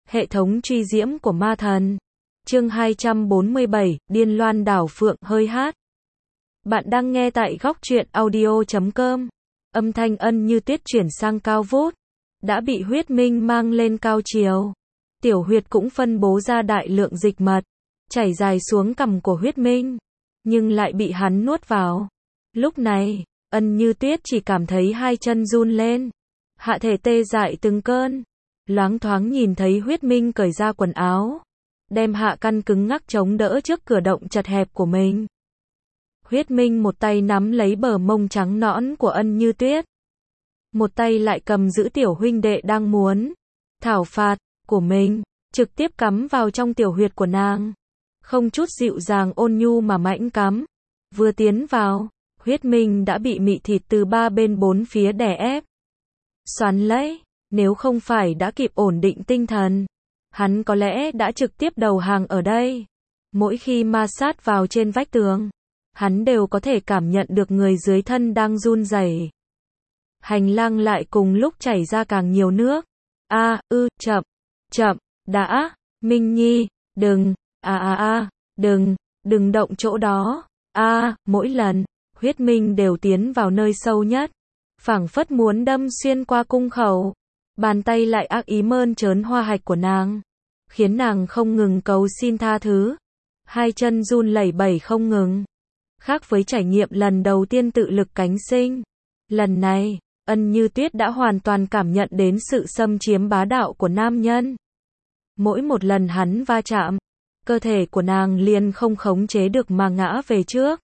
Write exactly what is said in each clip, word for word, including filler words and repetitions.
Hệ thống truy diễm của ma thần. Chương hai trăm bốn mươi bảy, Điên Loan Đảo Phượng hơi hát. Bạn đang nghe tại góc truyện audio chấm com. Âm thanh Ân Như Tuyết chuyển sang cao vút. Đã bị huyết minh mang lên cao chiều. Tiểu huyệt cũng phân bố ra đại lượng dịch mật, chảy dài xuống cằm của huyết minh, nhưng lại bị hắn nuốt vào. Lúc này, Ân Như Tuyết chỉ cảm thấy hai chân run lên, hạ thể tê dại từng cơn. Loáng thoáng nhìn thấy huyết minh cởi ra quần áo, đem hạ căn cứng ngắc chống đỡ trước cửa động chật hẹp của mình. Huyết minh một tay nắm lấy bờ mông trắng nõn của Ân Như Tuyết, một tay lại cầm giữ tiểu huynh đệ đang muốn thảo phạt của mình, trực tiếp cắm vào trong tiểu huyệt của nàng. Không chút dịu dàng ôn nhu mà mãnh cắm. Vừa tiến vào, huyết minh đã bị mị thịt từ ba bên bốn phía đè ép, xoắn lấy. Nếu không phải đã kịp ổn định tinh thần, hắn có lẽ đã trực tiếp đầu hàng ở đây. Mỗi khi ma sát vào trên vách tường, hắn đều có thể cảm nhận được người dưới thân đang run rẩy. Hành lang lại cùng lúc chảy ra càng nhiều nước. A, ư, chậm, chậm, đã, Minh Nhi, đừng, a a a, đừng, đừng động chỗ đó. A, mỗi lần, huyết minh đều tiến vào nơi sâu nhất, phảng phất muốn đâm xuyên qua cung khẩu. Bàn tay lại ác ý mơn trớn hoa hạch của nàng, khiến nàng không ngừng cầu xin tha thứ. Hai chân run lẩy bẩy không ngừng. Khác với trải nghiệm lần đầu tiên tự lực cánh sinh, lần này, Ân Như Tuyết đã hoàn toàn cảm nhận đến sự xâm chiếm bá đạo của nam nhân. Mỗi một lần hắn va chạm, cơ thể của nàng liền không khống chế được mà ngã về trước.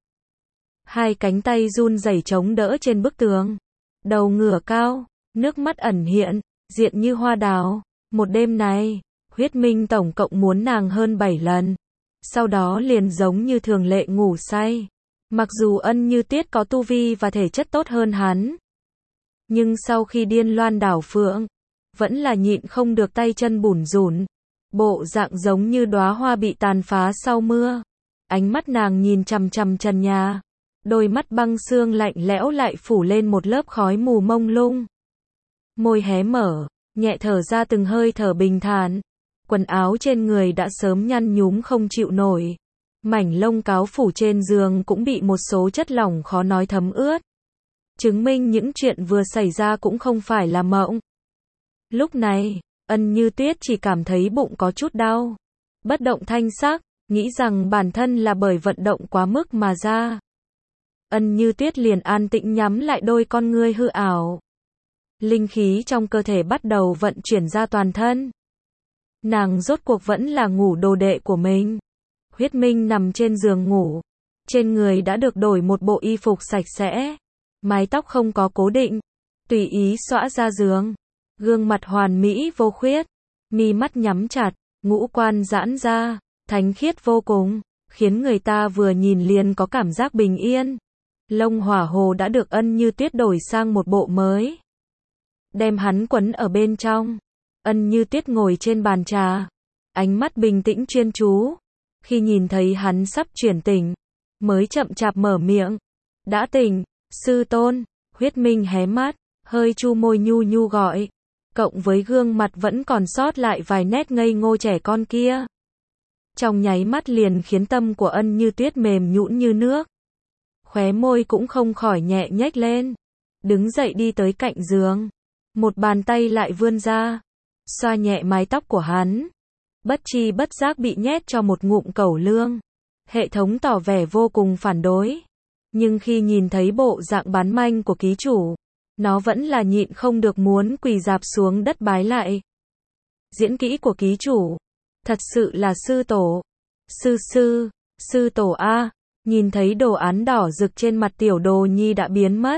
Hai cánh tay run rẩy chống đỡ trên bức tường, đầu ngửa cao, nước mắt ẩn hiện, diện như hoa đào. Một đêm này, huyết minh tổng cộng muốn nàng hơn bảy lần. Sau đó liền giống như thường lệ ngủ say. Mặc dù Ân Như Tuyết có tu vi và thể chất tốt hơn hắn, nhưng sau khi điên loan đảo phượng, vẫn là nhịn không được tay chân bủn rủn. Bộ dạng giống như đóa hoa bị tàn phá sau mưa. Ánh mắt nàng nhìn chằm chằm trần nhà. Đôi mắt băng xương lạnh lẽo lại phủ lên một lớp khói mù mông lung. Môi hé mở, nhẹ thở ra từng hơi thở bình thản. Quần áo trên người đã sớm nhăn nhúm không chịu nổi. Mảnh lông cáo phủ trên giường cũng bị một số chất lỏng khó nói thấm ướt, chứng minh những chuyện vừa xảy ra cũng không phải là mộng. Lúc này, Ân Như Tuyết chỉ cảm thấy bụng có chút đau. Bất động thanh sắc, nghĩ rằng bản thân là bởi vận động quá mức mà ra. Ân Như Tuyết liền an tĩnh nhắm lại đôi con ngươi hư ảo. Linh khí trong cơ thể bắt đầu vận chuyển ra toàn thân. Nàng rốt cuộc vẫn là ngủ đồ đệ của mình. Huyết minh nằm trên giường ngủ. Trên người đã được đổi một bộ y phục sạch sẽ. Mái tóc không có cố định, tùy ý xõa ra giường. Gương mặt hoàn mỹ vô khuyết, mi mắt nhắm chặt, ngũ quan giãn ra, thánh khiết vô cùng, khiến người ta vừa nhìn liền có cảm giác bình yên. Lông hỏa hồ đã được Ân Như Tuyết đổi sang một bộ mới, đem hắn quấn ở bên trong. Ân Như Tuyết ngồi trên bàn trà, ánh mắt bình tĩnh chuyên chú. Khi nhìn thấy hắn sắp chuyển tỉnh, mới chậm chạp mở miệng. Đã tỉnh, sư tôn. Huyết minh hé mắt, hơi chu môi nhu nhu gọi. Cộng với gương mặt vẫn còn sót lại vài nét ngây ngô trẻ con kia, trong nháy mắt liền khiến tâm của Ân Như Tuyết mềm nhũn như nước. Khóe môi cũng không khỏi nhẹ nhếch lên. Đứng dậy đi tới cạnh giường, một bàn tay lại vươn ra, xoa nhẹ mái tóc của hắn. Bất chi bất giác bị nhét cho một ngụm cẩu lương. Hệ thống tỏ vẻ vô cùng phản đối, nhưng khi nhìn thấy bộ dạng bán manh của ký chủ, nó vẫn là nhịn không được muốn quỳ rạp xuống đất bái lại. Diễn kỹ của ký chủ, thật sự là sư tổ. Sư sư, sư tổ A. Nhìn thấy đồ án đỏ rực trên mặt tiểu đồ nhi đã biến mất,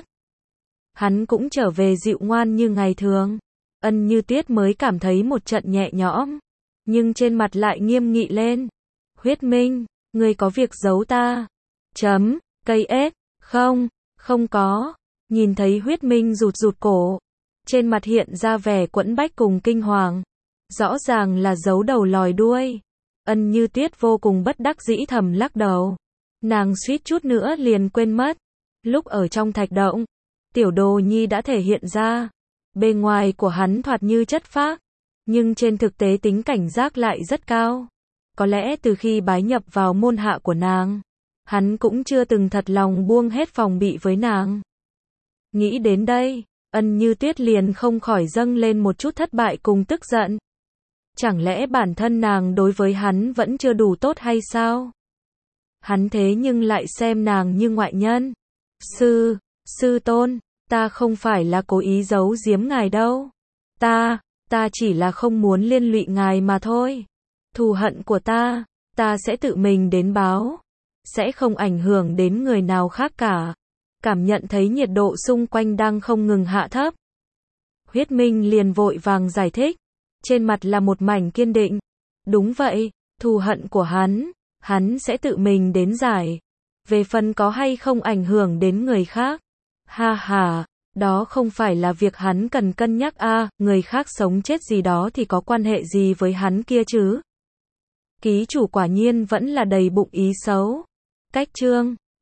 hắn cũng trở về dịu ngoan như ngày thường. Ân Như Tuyết mới cảm thấy một trận nhẹ nhõm, nhưng trên mặt lại nghiêm nghị lên. Huyết minh, ngươi có việc giấu ta? Chấm, cây ếch, không, không có. Nhìn thấy huyết minh rụt rụt cổ, trên mặt hiện ra vẻ quẫn bách cùng kinh hoàng. Rõ ràng là giấu đầu lòi đuôi. Ân Như Tuyết vô cùng bất đắc dĩ thầm lắc đầu. Nàng suýt chút nữa liền quên mất. Lúc ở trong thạch động, tiểu đồ nhi đã thể hiện ra. Bề ngoài của hắn thoạt như chất phác, Nhưng trên thực tế tính cảnh giác lại rất cao. Có lẽ từ khi bái nhập vào môn hạ của nàng, hắn cũng chưa từng thật lòng buông hết phòng bị với nàng. Nghĩ đến đây, Ân Như Tuyết liền không khỏi dâng lên một chút thất bại cùng tức giận. Chẳng lẽ bản thân nàng đối với hắn vẫn chưa đủ tốt hay sao? Hắn thế nhưng lại xem nàng như ngoại nhân. Sư, sư tôn, ta không phải là cố ý giấu giếm ngài đâu. Ta, ta chỉ là không muốn liên lụy ngài mà thôi. Thù hận của ta, ta sẽ tự mình đến báo. Sẽ không ảnh hưởng đến người nào khác cả. Cảm nhận thấy nhiệt độ xung quanh đang không ngừng hạ thấp. Huyết Minh liền vội vàng giải thích. Trên mặt là một mảnh kiên định. Đúng vậy, thù hận của hắn, hắn sẽ tự mình đến giải. Về phần có hay không ảnh hưởng đến người khác. Ha ha, đó không phải là việc hắn cần cân nhắc a, à, người khác sống chết gì đó thì có quan hệ gì với hắn kia chứ. Ký chủ quả nhiên vẫn là đầy bụng ý xấu. Cách chương